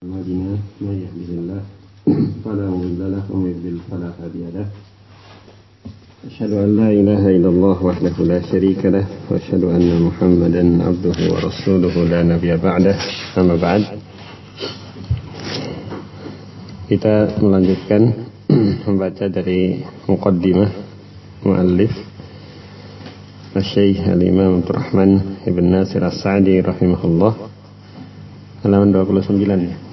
أعمالنا من يهده الله فلا مضل له ومن يضلل فلا هادي له. أشهد أن لا إله إلا الله وحده لا شريك له وأشهد أن محمدا عبده ورسوله لا نبي بعده. أما بعد, kita melanjutkan membaca dari muqaddimah muallif Asy-Syaikh Al-Imam Abdurrahman Ibn Nasir As-Sa'di rahimahullah, halaman 29 ya.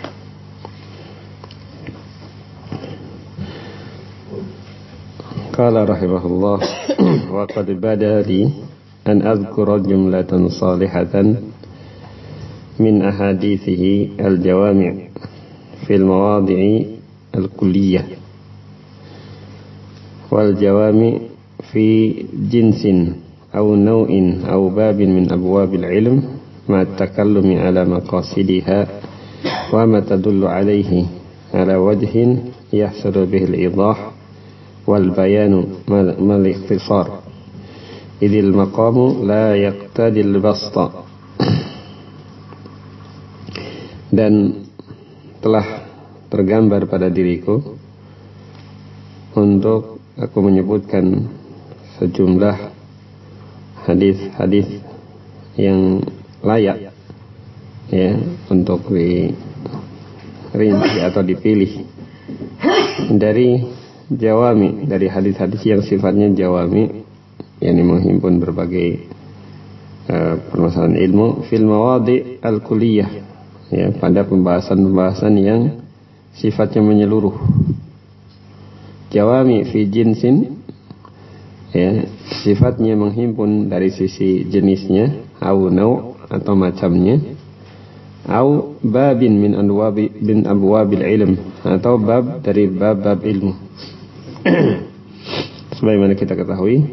Qala rahimahullah wa qad bada li an adhkura jumlatan salihatan min ahadithihi al-jawami' fil mawadi'i al-kulliyah wal jawami' fi jinsin aw naw'in aw babin min abwabil ilm ma takallumi ala maqasidiha wa ma tadullu alayhi ala wajhin yahsulu bihi al-idah wal bayanu mal ikhtisar idil maqamu la yaqtadil basta. Dan telah tergambar pada diriku untuk aku menyebutkan sejumlah hadis-hadis yang layak ya untuk dirinci atau dipilih dari jawami, dari hadis-hadis yang sifatnya jawami, yang menghimpun berbagai permasalahan ilmu fil mawadi' al-kulliyah, ya, pada pembahasan-pembahasan yang sifatnya menyeluruh. Jawami fi jinsin, ya, sifatnya menghimpun dari sisi jenisnya, au nau' atau macamnya, au babin min abwabil ilm, atau bab dari bab-bab ilmu. Sebagaimana kita ketahui,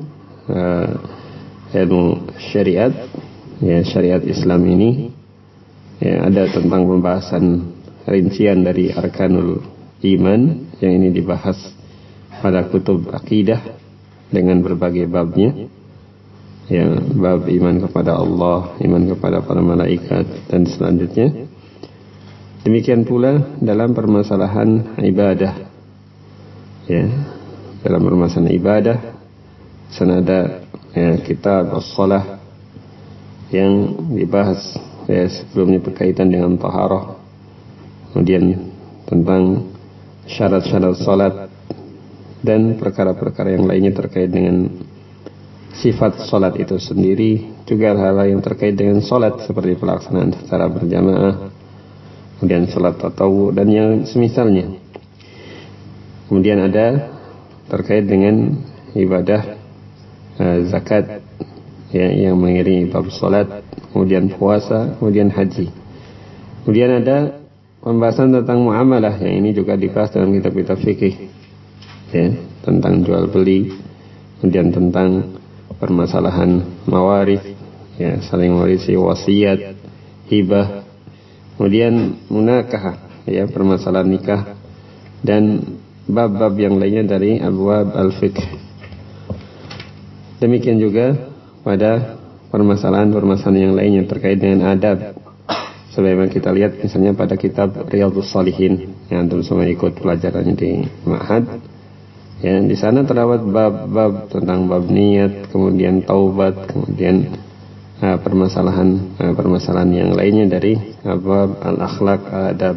ilmu syariat, ya, syariat Islam ini, ya, ada tentang pembahasan rincian dari arkanul iman yang ini dibahas pada kutub akidah dengan berbagai babnya, ya, bab iman kepada Allah, iman kepada para malaikat dan selanjutnya. Demikian pula dalam permasalahan ibadah, ya, dalam permasalahan ibadah senada, ya, kitab as-salah yang dibahas, ya, sebelumnya berkaitan dengan taharah, kemudian tentang syarat-syarat salat dan perkara-perkara yang lainnya terkait dengan sifat salat itu sendiri, juga hal-hal yang terkait dengan salat seperti pelaksanaan secara berjamaah, kemudian salat tatawwu dan yang semisalnya. Kemudian ada terkait dengan ibadah zakat, ya, yang mengiringi bab salat, kemudian puasa, kemudian haji. Kemudian ada pembahasan tentang muamalah, yang ini juga dibahas dalam kitab-kitab fikih, ya, tentang jual beli, kemudian tentang permasalahan mawarith, ya, saling mewarisi, wasiat, hibah, kemudian munakahah, ya, permasalahan nikah, dan bab-bab yang lainnya dari abwab al-fiqh. Demikian juga pada permasalahan-permasalahan yang lainnya terkait dengan adab, sebagaimana kita lihat misalnya pada kitab Riyadhus Shalihin yang antum semua ikut pelajarannya di Ma'had, ya, di sana terdapat bab-bab tentang bab niat, kemudian taubat, kemudian permasalahan yang lainnya dari bab al-akhlaq, adab.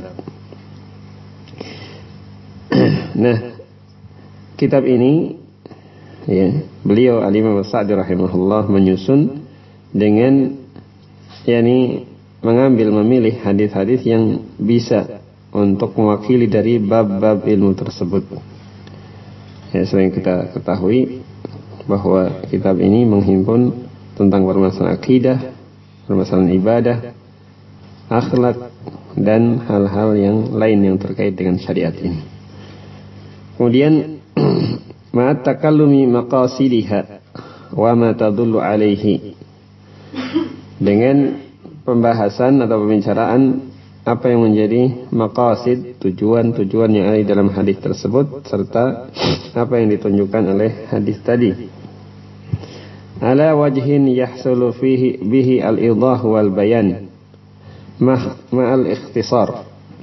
Nah, kitab ini, ya, beliau Al-Imam As-Sa'di rahimahullah menyusun dengan, yakni memilih hadis-hadis yang bisa untuk mewakili dari bab-bab ilmu tersebut. Ya, selain kita ketahui bahwa kitab ini menghimpun tentang permasalahan akidah, permasalahan ibadah, akhlak, dan hal-hal yang lain yang terkait dengan syariat ini. Kemudian ma'at takallumi maqasidiha wa ma tadullu alaihi, dengan pembahasan atau pembicaraan apa yang menjadi maqasid, tujuan-tujuan yang ada dalam hadis tersebut, serta apa yang ditunjukkan oleh hadis tadi. Ala wajhin yahsulu fihi bihi al-idah wal bayan ma'al ikhtisar,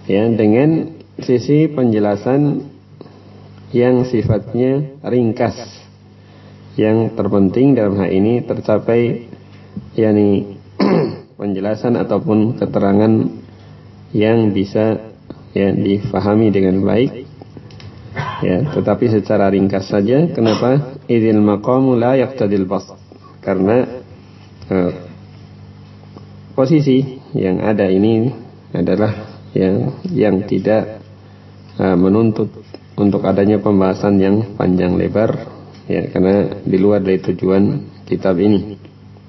ya, dengan sisi penjelasan yang sifatnya ringkas. Yang terpenting dalam hal ini tercapai, yakni penjelasan ataupun keterangan yang bisa ya difahami dengan baik, ya, tetapi secara ringkas saja. Kenapa? Idzil maqamu la yaqtadil bast, karena posisi yang ada ini adalah yang tidak menuntut untuk adanya pembahasan yang panjang lebar, ya, karena di luar dari tujuan kitab ini.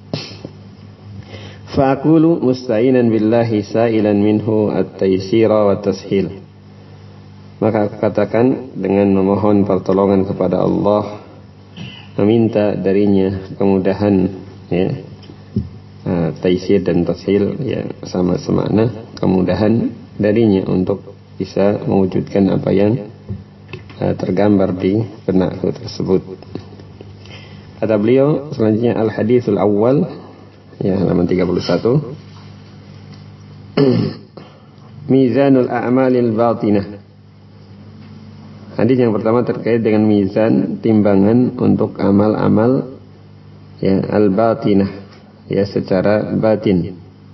Fa'aqulu musta'inan billahi sa'ilan minhu at-taysira wa tashil. Maka aku katakan dengan memohon pertolongan kepada Allah, meminta darinya kemudahan, ya. Taysir dan tashil ya sama semakna, kemudahan darinya untuk bisa mewujudkan apa yang tergambar di benakku tersebut. Kata beliau selanjutnya, al-haditsul awal, ya, halaman 31. Mizanul a'malil batinah. Hadis yang pertama terkait dengan mizan, timbangan untuk amal-amal, ya, al-batinah, ya, secara batin.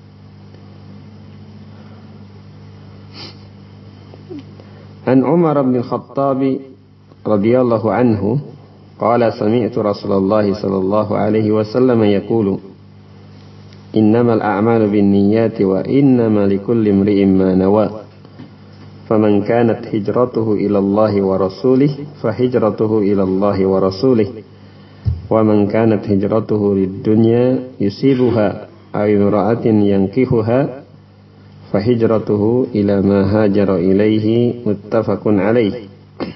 An Umar bin Khattab radhiyallahu anhu qala sami'tu Rasulullah sallallahu alaihi wasallam yaqulu innamal a'malu binniyati wa innamal likulli imri'in ma nawa faman kanat hijratuhu ila Allah wa rasulih fa hijratuhu ila Allah wa rasulih wa man kanat hijratuhu lid-dunya yusibuha aw imra'atin yankihuha fa hijratuhu ila ma hajara ilaihi muttafaqun alaih.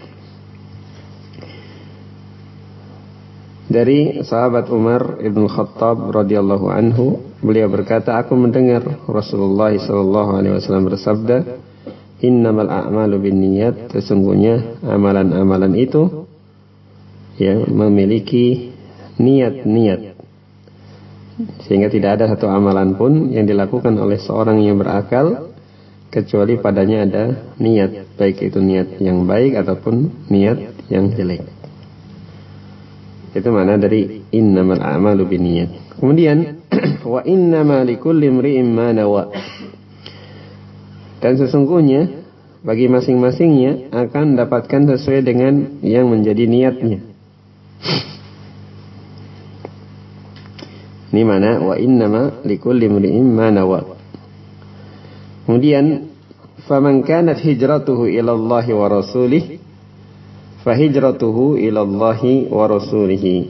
Dari sahabat Umar ibn Khattab radhiyallahu anhu, beliau berkata, aku mendengar Rasulullah sallallahu alaihi wasallam bersabda, innamal a'malu binniyat, sesungguhnya amalan-amalan itu yang memiliki niat-niat, sehingga tidak ada satu amalan pun yang dilakukan oleh seorang yang berakal kecuali padanya ada niat, baik itu niat yang baik ataupun niat yang jelek. Itu makna dari innamal a'malu binniyat. Kemudian wa innama likulli imri'in ma nawa, dan sesungguhnya bagi masing-masingnya akan mendapatkan sesuai dengan yang menjadi niatnya. Ini mana wa innama likulli imri'in ma nawa. Kemudian faman kanat hijratuhu ila Allah wa rasulih fa hijratuhu ila Allah wa rasulih.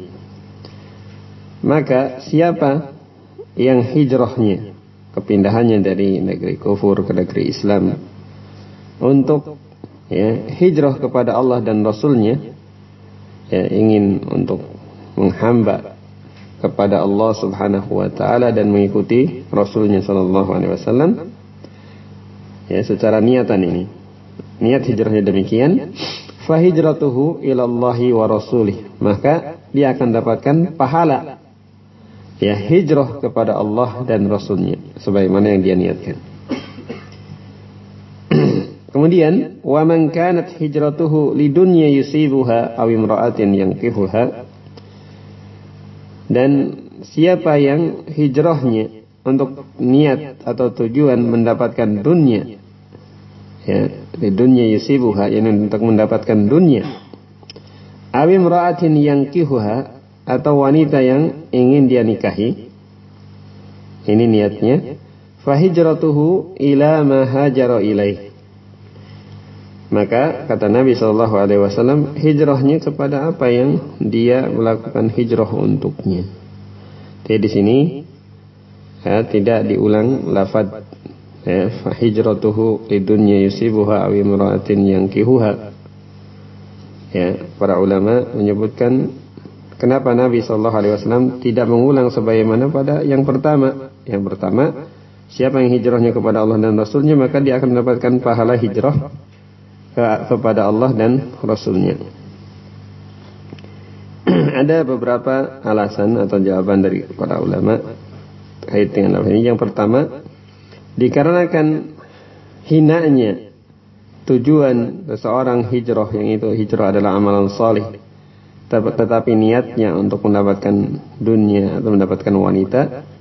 Maka siapa yang hijrahnya, kepindahannya dari negeri kufur ke negeri Islam untuk, ya, hijrah kepada Allah dan Rasulnya, ya, ingin untuk menghamba kepada Allah subhanahu wa ta'ala dan mengikuti Rasulnya sallallahu alaihi wasallam, ya, secara niatan ini, niat hijrahnya demikian, fa hijratuhu ilallahi wa rasulih, maka dia akan dapatkan pahala, ya, hijrah kepada Allah dan Rasulnya sebagaimana yang dia niatkan. Kemudian wa man kanat hijratuhu lidunya yusibuha aw imra'atin yankihuha, dan siapa yang hijrahnya untuk niat atau tujuan mendapatkan dunia, ya, di dunia yusibuha, yang untuk mendapatkan dunia, aw imra'atin yankihuha, atau wanita yang ingin dia nikahi, ini niatnya, fa hijratuhu ila ma hajara ilaih, maka kata Nabi SAW, hijrahnya kepada apa yang dia melakukan hijrah untuknya. Jadi di sini, ya, tidak diulang lafaz, ya, fa hijratuhu lidunya yusibuha aw imra'atin yankihuha. Ya, para ulama menyebutkan kenapa Nabi SAW tidak mengulang sebagaimana pada yang pertama. Yang pertama, siapa yang hijrahnya kepada Allah dan Rasulnya, maka dia akan mendapatkan pahala hijrah kepada Allah dan Rasulnya. Ada beberapa alasan atau jawaban dari para ulama terkait dengan hal ini. Yang pertama, dikarenakan hinanya tujuan seseorang hijrah, yang itu hijrah adalah amalan salih, tetapi niatnya untuk mendapatkan dunia atau mendapatkan wanita,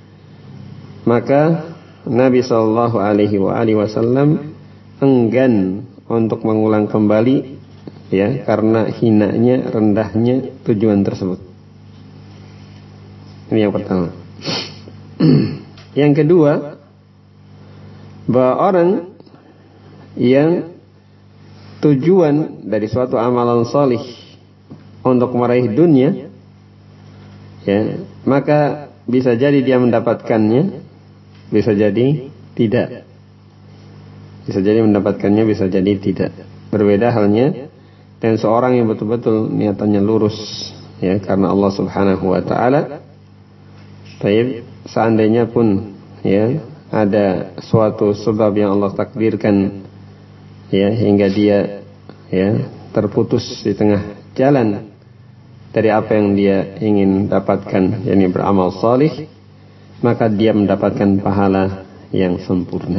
maka Nabi Shallallahu Alaihi Wasallam enggan untuk mengulang kembali, ya, karena hinanya, rendahnya tujuan tersebut. Ini yang pertama. Yang kedua, bahwa orang yang tujuan dari suatu amalan salih untuk meraih dunia, ya, maka bisa jadi dia mendapatkannya, bisa jadi tidak. Bisa jadi mendapatkannya, bisa jadi tidak. Berbeda halnya dengan seorang yang betul-betul niatannya lurus, ya, karena Allah Subhanahu wa taala. Baik, seandainya pun, ya, ada suatu sebab yang Allah takdirkan, ya, hingga dia, ya, terputus di tengah jalan dari apa yang dia ingin dapatkan, yakni beramal salih, maka dia mendapatkan pahala yang sempurna.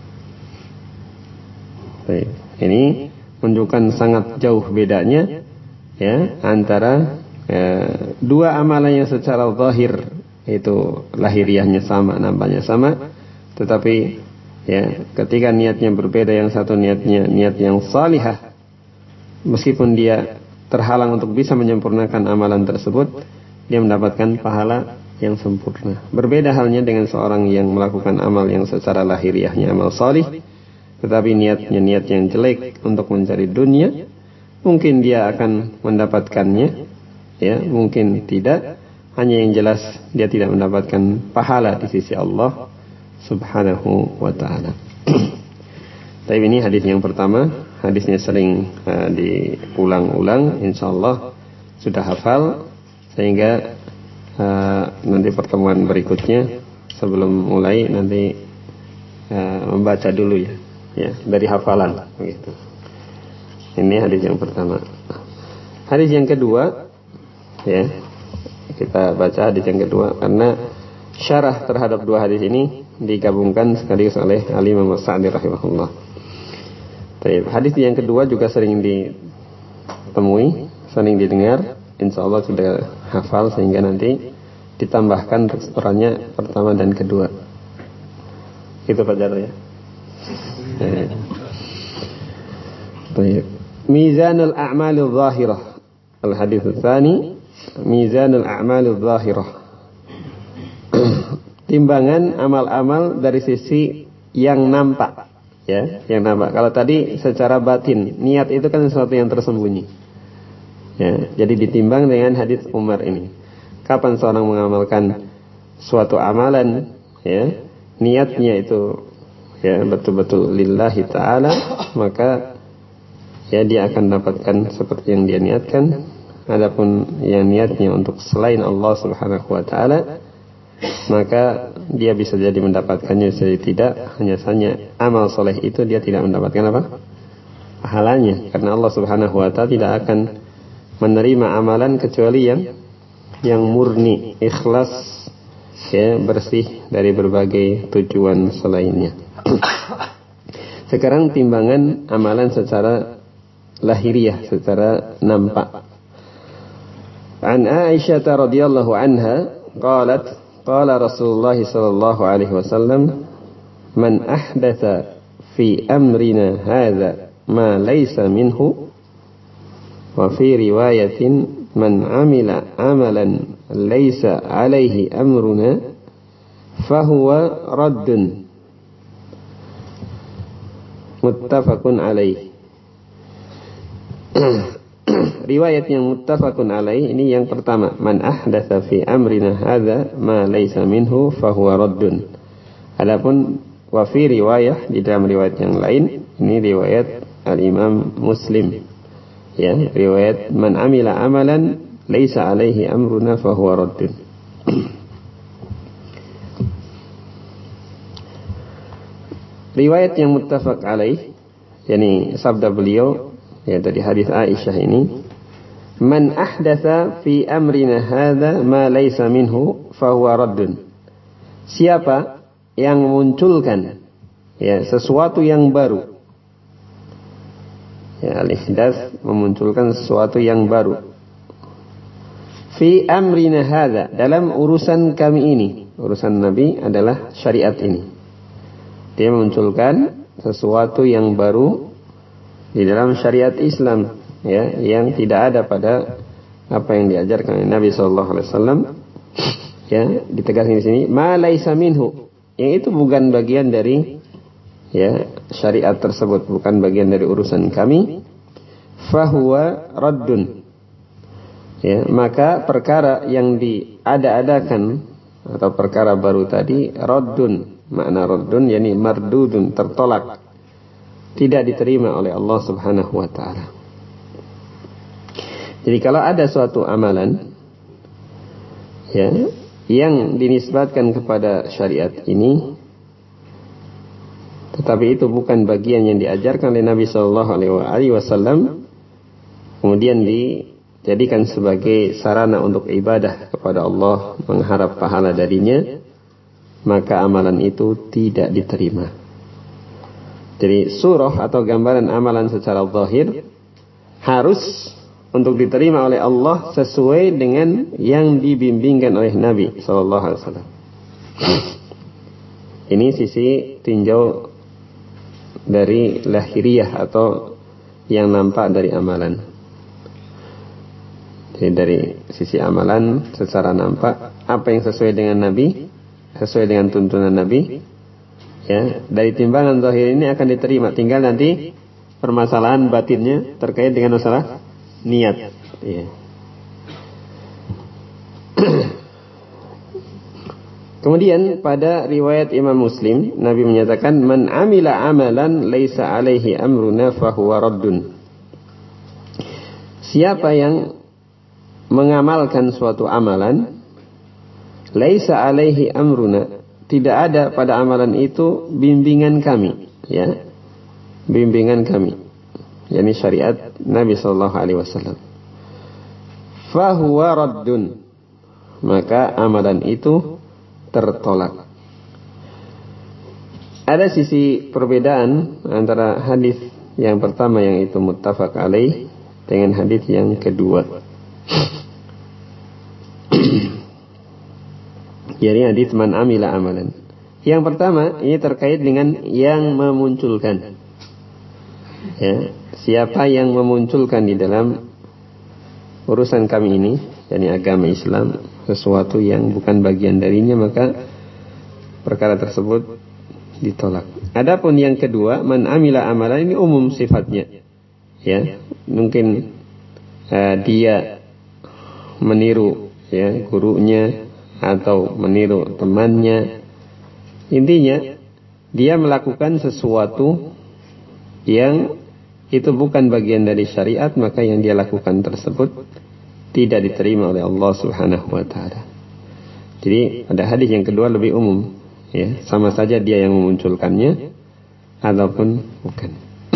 Baik, ini menunjukkan sangat jauh bedanya, ya, antara dua amalan yang secara zahir itu lahiriahnya sama, nampaknya sama, tetapi, ya, ketika niatnya berbeda, yang satu niatnya niat yang salihah, meskipun dia terhalang untuk bisa menyempurnakan amalan tersebut, dia mendapatkan pahala yang sempurna. Berbeda halnya dengan seorang yang melakukan amal yang secara lahiriahnya amal salih, tetapi niatnya niat yang jelek untuk mencari dunia, mungkin dia akan mendapatkannya, ya, mungkin tidak. Hanya yang jelas dia tidak mendapatkan pahala di sisi Allah Subhanahu wa ta'ala. Tapi ini hadis yang pertama, hadisnya sering diulang-ulang, insyaallah sudah hafal, sehingga nanti pertemuan berikutnya sebelum mulai nanti membaca dulu, ya, dari hafalan begitu. Ini hadis yang pertama. Hadis yang kedua, ya, kita baca hadis yang kedua karena syarah terhadap dua hadis ini digabungkan sekaligus oleh Al-Imam As-Sa'di rahimahullah. Hadis yang kedua juga sering ditemui, sering didengar, insyaallah sudah hafal, sehingga nanti ditambahkan restorannya pertama dan kedua. Itu Pak Jarro, ya. Mizanul a'malil zahirah. Al-hadits tsani, Mizanul a'malil zahirah. Timbangan amal-amal dari sisi yang nampak, ya, yang nampak. Kalau tadi secara batin, niat itu kan sesuatu yang tersembunyi, ya. Jadi ditimbang dengan hadis Umar ini. Kapan seorang mengamalkan suatu amalan, ya, niatnya itu, ya, betul-betul lillahi ta'ala, maka, ya, dia akan dapatkan seperti yang dia niatkan. Adapun yang niatnya untuk selain Allah Subhanahu wa ta'ala, maka dia bisa jadi mendapatkannya, bisa jadi tidak. Hanya saja amal soleh itu dia tidak mendapatkan apa? Pahalanya, karena Allah Subhanahu wa ta'ala tidak akan menerima amalan kecuali yang murni, ikhlas, ya, bersih dari berbagai tujuan selainnya. Sekarang timbangan amalan secara lahiriah, secara nampak. An Aisyah radhiyallahu anha qalat qala Rasulullah sallallahu alaihi wasallam man ahdatha fi amrina hadza ma laysa minhu, wa fi riwayatin man amila amalan laysa alaihi amruna fahuwa raddun, muttafaqun alaih. Riwayat yang muttafaqun alaih ini yang pertama, man ahdatsa fi amrina hadza ma laysa minhu fahuwa raddun. Adapun wa fi riwayah, di dalam riwayat yang lain, ini riwayat Al-Imam Muslim, ya, riwayat man amila amalan laysa alaihi amruna fahuwa raddun. Riwayat yang muttafaq alaih, yakni sabda beliau, ya, dari hadis Aisyah ini, man ahdatsa fi amrina hadza ma laysa minhu fahuwa raddun. Siapa yang memunculkan, ya, sesuatu yang baru Ya, al-ihdath memunculkan sesuatu yang baru. Fi amrina hadza, dalam urusan kami ini. Urusan Nabi adalah syariat ini. Dia memunculkan sesuatu yang baru di dalam syariat Islam, ya, yang tidak ada pada apa yang diajarkan oleh Nabi sallallahu alaihi wasallam. Ya, ditegaskan di sini, ma laisa minhu. Yang itu bukan bagian dari, ya, syariat tersebut, bukan bagian dari urusan kami. Fahuwa raddun. Ya, maka perkara yang diada-adakan atau perkara baru tadi raddun. Makna raddun yakni mardudun, tertolak, tidak diterima oleh Allah Subhanahu wa taala. Jadi kalau ada suatu amalan, ya, yang dinisbatkan kepada syariat ini, tetapi itu bukan bagian yang diajarkan oleh Nabi sallallahu alaihi wasallam, kemudian dijadikan sebagai sarana untuk ibadah kepada Allah, mengharap pahala darinya, maka amalan itu tidak diterima. Jadi surah atau gambaran amalan secara zahir harus untuk diterima oleh Allah sesuai dengan yang dibimbingkan oleh Nabi sallallahu alaihi wasallam. Ini sisi tinjau dari lahiriah atau yang nampak dari amalan. Jadi dari sisi amalan secara nampak apa yang sesuai dengan Nabi, sesuai dengan tuntunan Nabi, ya, dari timbangan zahir ini akan diterima. Tinggal nanti permasalahan batinnya terkait dengan masalah niat, ya. Kemudian pada riwayat Imam Muslim, Nabi menyatakan, man amila amalan laisa alaihi amruna fahuwa raddun. Siapa yang mengamalkan suatu amalan, laisa alaihi amruna, tidak ada pada amalan itu bimbingan kami, ya, bimbingan kami, yakni syariat Nabi sallallahu alaihi wasallam, fahuwa raddun, maka amalan itu tertolak. Ada sisi perbedaan antara hadis yang pertama yang itu muttafaq alaih dengan hadis yang kedua. Jadi hadis man amila amalan. Yang pertama ini terkait dengan yang memunculkan. Ya, siapa yang memunculkan di dalam urusan kami ini, yakni agama Islam, sesuatu yang bukan bagian darinya, maka perkara tersebut ditolak. Adapun yang kedua, man amila amalan, ini umum sifatnya. Ya, mungkin dia meniru, ya, gurunya atau meniru temannya. Intinya dia melakukan sesuatu yang itu bukan bagian dari syariat, maka yang dia lakukan tersebut tidak diterima oleh Allah Subhanahu wa taala. Jadi pada hadis yang kedua lebih umum, ya, sama saja dia yang memunculkannya ataupun bukan.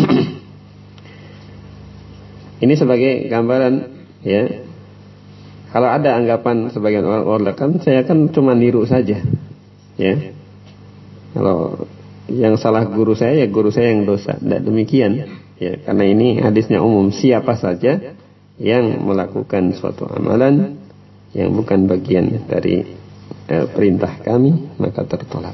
Ini sebagai gambaran, ya. Kalau ada anggapan sebagian orang kan saya kan cuma niru saja, ya. Kalau yang salah guru saya, ya guru saya yang dosa. Tidak demikian, ya, karena ini hadisnya umum, siapa saja yang melakukan suatu amalan yang bukan bagian dari perintah kami, maka tertolak.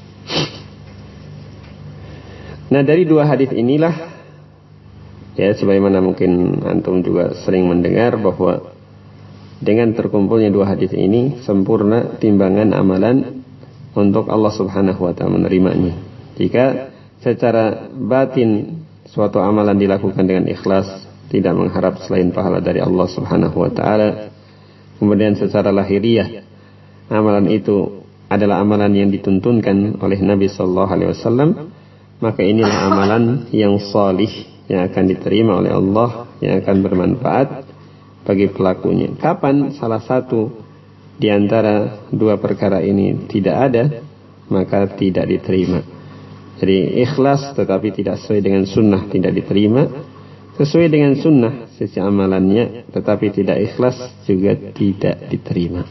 Nah, dari dua hadis inilah, ya, sebagaimana mungkin antum juga sering mendengar bahwa dengan terkumpulnya dua hadis ini sempurna timbangan amalan untuk Allah Subhanahu wa taala menerimanya. Jika secara batin suatu amalan dilakukan dengan ikhlas, tidak mengharap selain pahala dari Allah Subhanahu wa taala, kemudian secara lahiriah amalan itu adalah amalan yang dituntunkan oleh Nabi sallallahu alaihi wasallam, maka inilah amalan yang salih yang akan diterima oleh Allah, yang akan bermanfaat bagi pelakunya. Kapan salah satu di antara dua perkara ini tidak ada, maka tidak diterima. Jadi ikhlas tetapi tidak sesuai dengan sunnah tidak diterima, sesuai dengan sunnah sisi amalannya tetapi tidak ikhlas juga tidak diterima.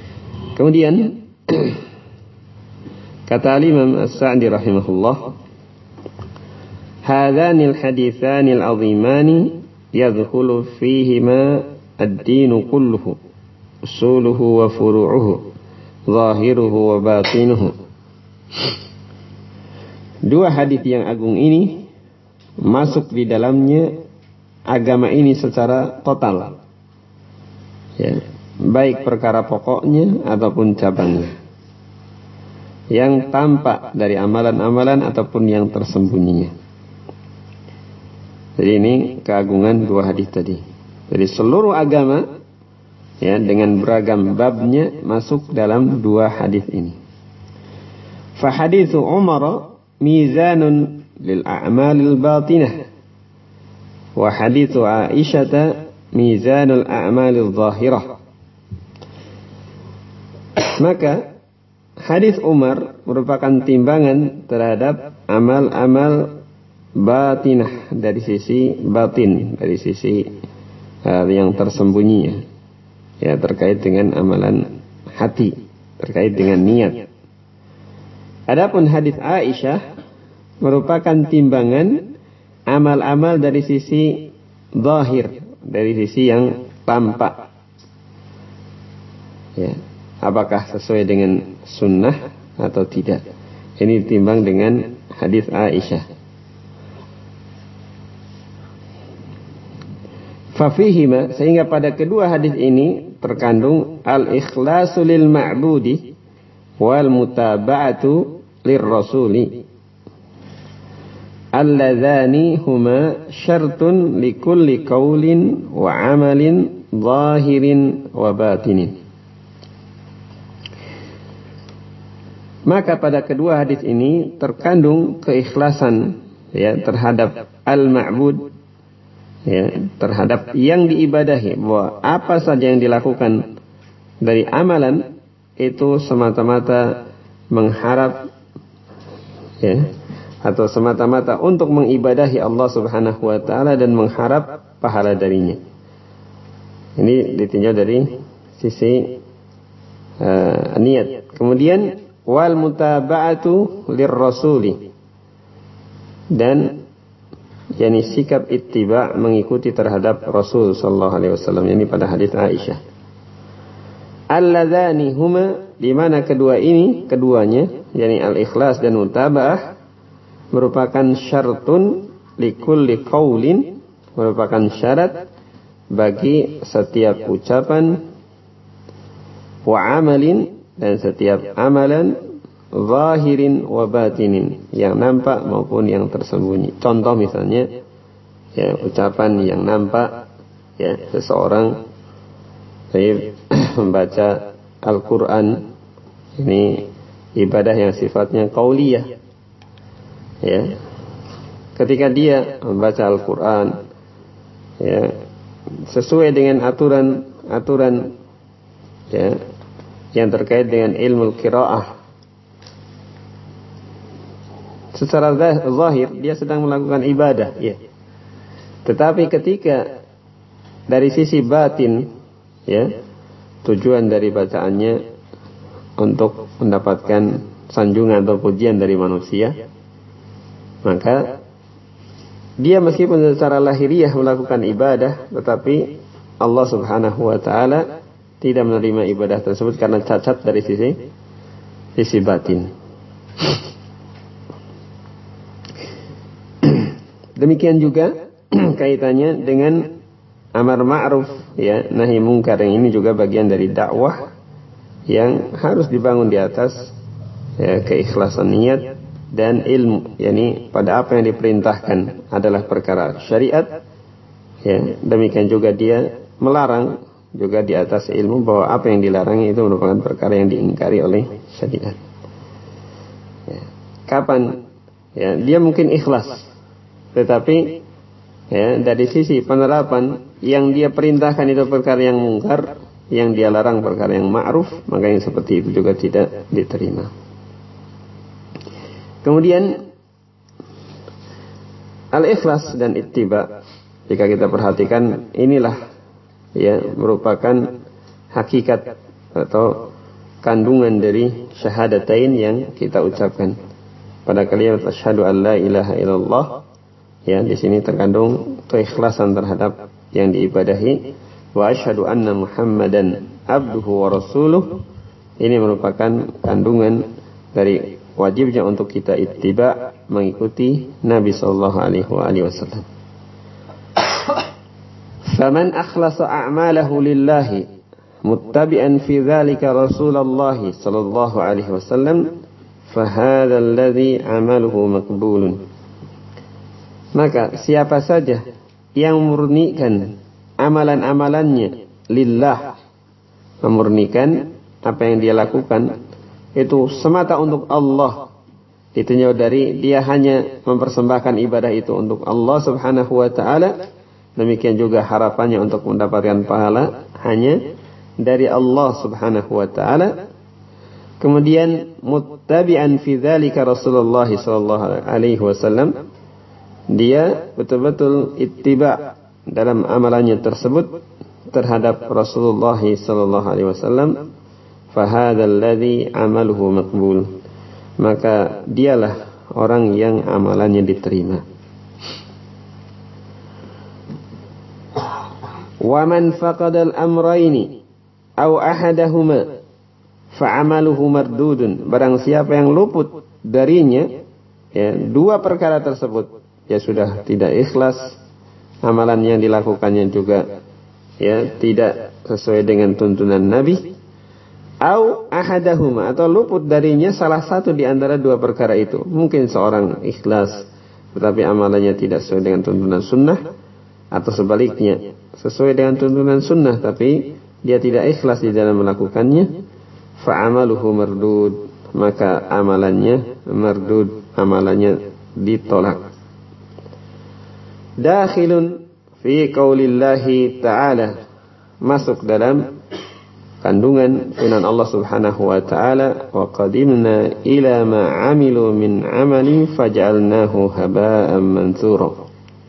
Kemudian kata Imam As-Sa'di rahimahullah, Hadhanil hadithanil azimani yadkhulu fihima ad-dinu kulluhu usuluhu wa furu'uhu zahiruhu wa batinuhu. Dua hadis yang agung ini masuk di dalamnya agama ini secara total, ya, baik perkara pokoknya ataupun cabangnya, yang tampak dari amalan-amalan ataupun yang tersembunyinya. Jadi ini keagungan dua hadis tadi. Jadi seluruh agama, ya, dengan beragam babnya masuk dalam dua hadis ini. Fa haditsu Umar mizanun lil a'malil batinah wa haditsu Aisyah mizanul a'malil zahirah. Maka hadis Umar merupakan timbangan terhadap amal-amal batinah, dari sisi batin, dari sisi yang tersembunyi, ya, terkait dengan amalan hati, terkait dengan niat. Adapun hadis Aisyah merupakan timbangan amal-amal dari sisi zahir, dari sisi yang tampak, ya, apakah sesuai dengan sunnah atau tidak. Ini ditimbang dengan hadis Aisyah. Fafihima, sehingga pada kedua hadis ini terkandung al-ikhlasu lil ma'budi wal mutaba'atu lir rasuli alladzani huma syartun likulli qaulin wa amalin zahirin wa batinin. Maka pada kedua hadis ini terkandung keikhlasan, ya, terhadap al-ma'bud, ya, terhadap yang diibadahi, bahwa apa saja yang dilakukan dari amalan itu semata-mata mengharap, ya, atau semata-mata untuk mengibadahi Allah Subhanahu wa taala dan mengharap pahala darinya. Ini ditinjau dari sisi niat. Kemudian wal mutaba'atu lirrasuli, dan yakni sikap ittiba, mengikuti terhadap Rasul sallallahu alaihi wasallam, ini pada hadis Aisyah. Alladzani huma, di mana keduanya yakni al-ikhlas dan mutaba'ah merupakan syartun likulli qaulin, merupakan syarat bagi setiap ucapan, wa amalin, dan setiap amalan, zahirin wa batinin, yang nampak maupun yang tersembunyi. Contoh misalnya, ya, ucapan yang nampak, ya, seseorang membaca Al-Quran, ini ibadah yang sifatnya qauliyah, ya. Ketika dia membaca Al-Quran, ya, sesuai dengan aturan, ya, yang terkait dengan ilmu qiraah, secara zahir dia sedang melakukan ibadah, ya. Tetapi ketika dari sisi batin, ya, tujuan dari bacaannya untuk mendapatkan sanjungan atau pujian dari manusia, maka dia meskipun secara lahiriah melakukan ibadah, tetapi Allah Subhanahu wa taala tidak menerima ibadah tersebut karena cacat dari sisi batin. Demikian juga kaitannya dengan amar ma'ruf, ya, nahi mungkar, yang ini juga bagian dari dakwah yang harus dibangun di atas, ya, keikhlasan niat dan ilmu, yakni pada apa yang diperintahkan adalah perkara syariat, ya, demikian juga dia melarang juga di atas ilmu bahwa apa yang dilarang itu merupakan perkara yang diingkari oleh syariat. Ya. Kapan, ya, dia mungkin ikhlas, tetapi, ya, dari sisi penerapan yang dia perintahkan itu perkara yang mungkar, yang dia larang perkara yang ma'ruf, maka yang seperti itu juga tidak diterima. Kemudian al-ikhlas dan ittiba, jika kita perhatikan, inilah, ya, merupakan hakikat atau kandungan dari syahadatain yang kita ucapkan pada kalimat asyhadu an la ilaha illallah Ya, di sini terkandung keikhlasan terhadap yang diibadahi. Wa asyhadu anna Muhammadan abduhu wa rasuluh. Ini merupakan kandungan dari wajibnya untuk kita ittiba, mengikuti Nabi sallallahu alaihi wasallam. Faman akhlasa a'malahu lillahi muttabi'an fi dzalika Rasulullah sallallahu alaihi wasallam fahadha alladhi 'amaluhu maqbulun. Maka siapa saja yang memurnikan amalan-amalannya lillah, memurnikan apa yang dia lakukan itu semata untuk Allah, ditinjau dari dia hanya mempersembahkan ibadah itu untuk Allah subhanahu wa ta'ala, demikian juga harapannya untuk mendapatkan pahala hanya dari Allah subhanahu wa ta'ala. Kemudian muttabi'an fi dzalika Rasulullah sallallahu alaihi wasallam, dia betul-betul ittiba dalam amalannya tersebut terhadap Rasulullah sallallahu alaihi wasallam, fahadzal ladzi amaluhu maqbul, maka dialah orang yang amalannya diterima. Wa man faqada al-amrayni aw ahadahuma fa'amaluhu mardudun. Barang siapa yang luput darinya ya, dua perkara tersebut, ya sudah tidak ikhlas, amalan yang dilakukannya juga ya tidak sesuai dengan tuntunan Nabi, au ahadahuma, atau luput darinya salah satu di antara dua perkara itu. Mungkin seorang ikhlas tetapi amalannya tidak sesuai dengan tuntunan sunnah, atau sebaliknya sesuai dengan tuntunan sunnah tapi dia tidak ikhlas di dalam melakukannya, fa'amaluhu mardud, maka amalannya mardud, amalannya ditolak. Dakhilun fi qaulillahi ta'ala, masuk dalam kandungan firman Allah subhanahu wa ta'ala, wa qadimna ila ma amilu min amalin faj'alnahu haba'an mansura.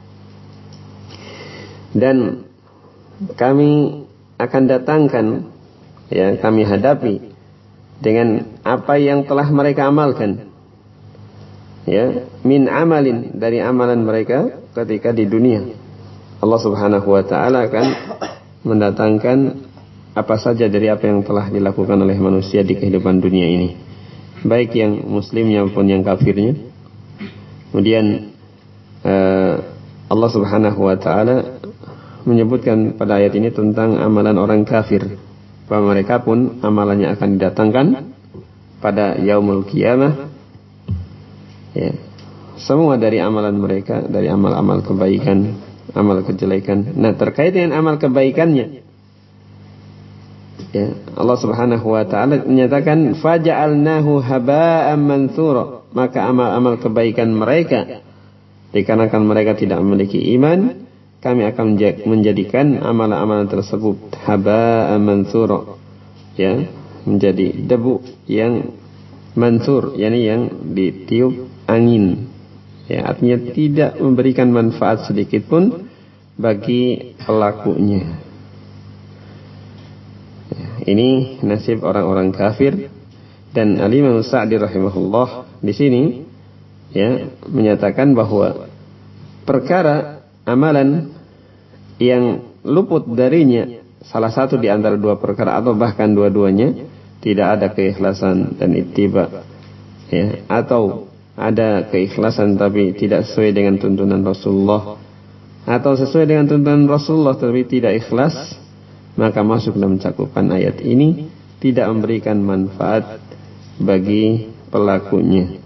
Dan kami akan datangkan, ya kami hadapi dengan apa yang telah mereka amalkan, ya min amalin, dari amalan mereka ketika di dunia. Allah subhanahu wa ta'ala akan mendatangkan apa saja dari apa yang telah dilakukan oleh manusia di kehidupan dunia ini, baik yang muslimnya maupun yang kafirnya. Kemudian Allah subhanahu wa ta'ala menyebutkan pada ayat ini tentang amalan orang kafir, bahwa mereka pun amalannya akan didatangkan pada yaumul qiyamah, ya, semua dari amalan mereka, dari amal-amal kebaikan, amal kejelekan. Nah, terkait dengan amal kebaikannya, ya, Allah subhanahu wa ta'ala menyatakan faja'alnahu haba'an mansura, maka amal-amal kebaikan mereka, dikarenakan mereka tidak memiliki iman, kami akan menjadikan amalan-amalan tersebut haba'an mansura, ya, menjadi debu yang mansur, yakni yang ditiup angin, ya, artinya tidak memberikan manfaat sedikit pun bagi pelakunya. Ya, ini nasib orang-orang kafir. Dan Al-Imam Sa'di rahimahullah di sini ya menyatakan bahwa perkara amalan yang luput darinya salah satu di antara dua perkara atau bahkan dua-duanya, tidak ada keikhlasan dan ittiba, ya, atau ada keikhlasan tapi tidak sesuai dengan tuntunan Rasulullah, atau sesuai dengan tuntunan Rasulullah tapi tidak ikhlas, maka masuk dalam cakupan ayat ini, tidak memberikan manfaat bagi pelakunya.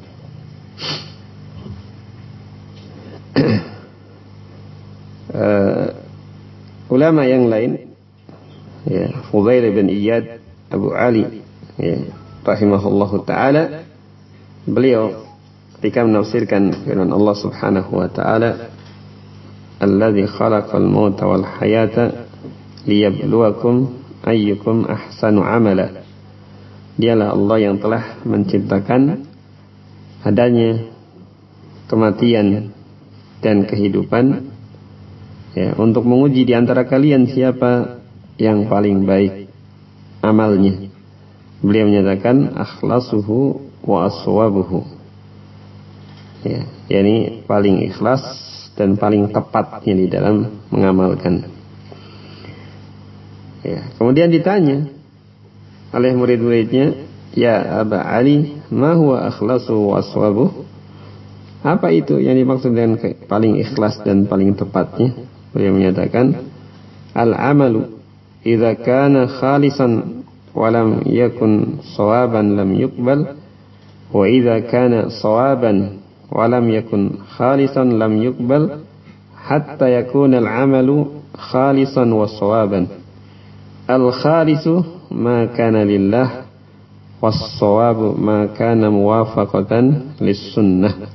Ulama yang lain, ya, Fudail bin Iyad Abu Ali, ya, rahimahullahu ta'ala, beliau ketika menafsirkan firman Allah subhanahu wa ta'ala, alladzi khalaqal mauta wal hayata liyabluwakum ayyukum ahsanu amala, dialah Allah yang telah menciptakan adanya kematian dan kehidupan, ya, untuk menguji di antara kalian siapa yang paling baik amalnya. Beliau menyatakan akhlasuhu wa aswabuhu, ya, yakni paling ikhlas dan paling tepatnya di dalam mengamalkan. Ya, kemudian ditanya oleh murid-muridnya, ya Aba Ali, ma huwa akhlasu wa aswabuh? Apa itu yang dimaksud dengan paling ikhlas dan paling tepatnya? Beliau menyatakan, al-amalu idza kana khalisan wa lam yakun shawaban lam yuqbal, wa idza kana shawaban wa lam yakun khalisan lam yuqbal, hatta yakuna al-amalu khalisan wa shawaban. Al-khalisu ma kana lillah, was shawabu ma kana muwafaqatan lis-sunnah.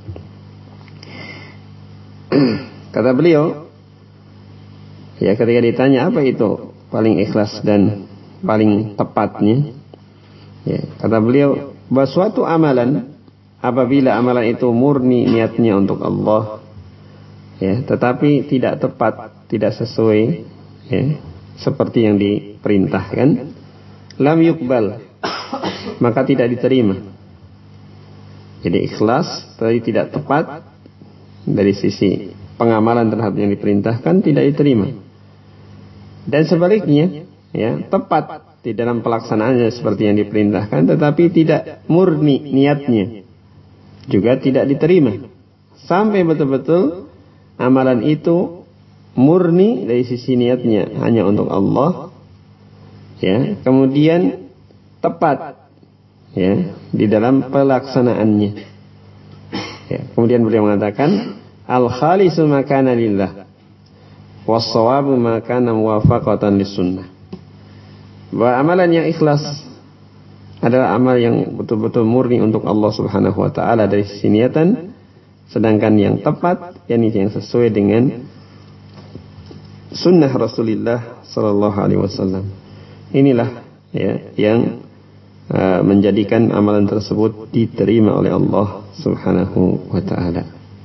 Kata beliau, ya, ketika ditanya apa itu paling ikhlas dan paling tepatnya, ya, kata beliau, bahwa suatu amalan, apabila amalan itu murni niatnya untuk Allah, ya, tetapi tidak tepat, tidak sesuai, ya, seperti yang diperintahkan, lam yuqbal, maka tidak diterima. Jadi ikhlas tapi tidak tepat dari sisi pengamalan terhadap yang diperintahkan, tidak diterima. Dan sebaliknya, ya, tepat di dalam pelaksanaannya seperti yang diperintahkan, tetapi tidak murni niatnya, juga tidak diterima. Sampai betul-betul amalan itu murni dari sisi niatnya hanya untuk Allah, ya, kemudian tepat, ya, di dalam pelaksanaannya. Ya, kemudian beliau mengatakan, al-khalisu ma kana lillah, was-shawabu ma kana muwafaqatan lis-sunnah. Bahwa amalan yang ikhlas adalah amal yang betul-betul murni untuk Allah Subhanahu wa taala dari sisi niatan, sedangkan yang tepat, yakni yang sesuai dengan sunnah Rasulullah sallallahu alaihi wasallam. Inilah, ya, yang menjadikan amalan tersebut diterima oleh Allah Subhanahu wa taala.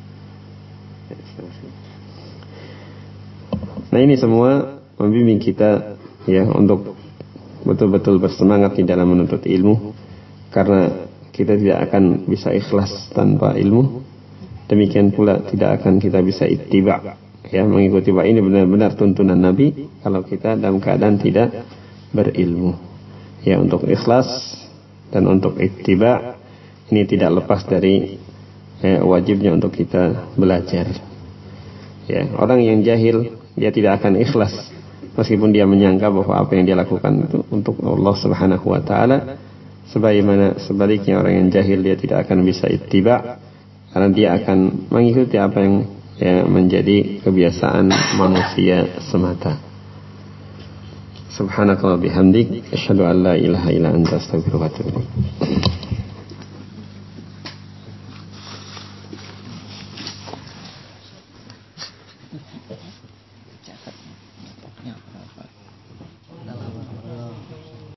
Nah, ini semua membimbing kita, ya, untuk betul-betul bersemangat di dalam menuntut ilmu, karena kita tidak akan bisa ikhlas tanpa ilmu. Demikian pula tidak akan kita bisa ittiba, ya, mengikuti. Ini benar-benar tuntunan Nabi kalau kita dalam keadaan tidak berilmu. Ya, untuk ikhlas dan untuk ittiba ini tidak lepas dari wajibnya untuk kita belajar. Ya, orang yang jahil dia tidak akan ikhlas meskipun dia menyangka bahwa apa yang dia lakukan itu untuk Allah Subhanahu wa taala. Sebagaimana sebaliknya orang yang jahil dia tidak akan bisa ittiba, karena dia akan mengikuti apa yang, ya, menjadi kebiasaan manusia semata. Subhanakallah bihamdik, asyhadu an la ilaha illa anta, astaghfiruka wa atubu ilaik.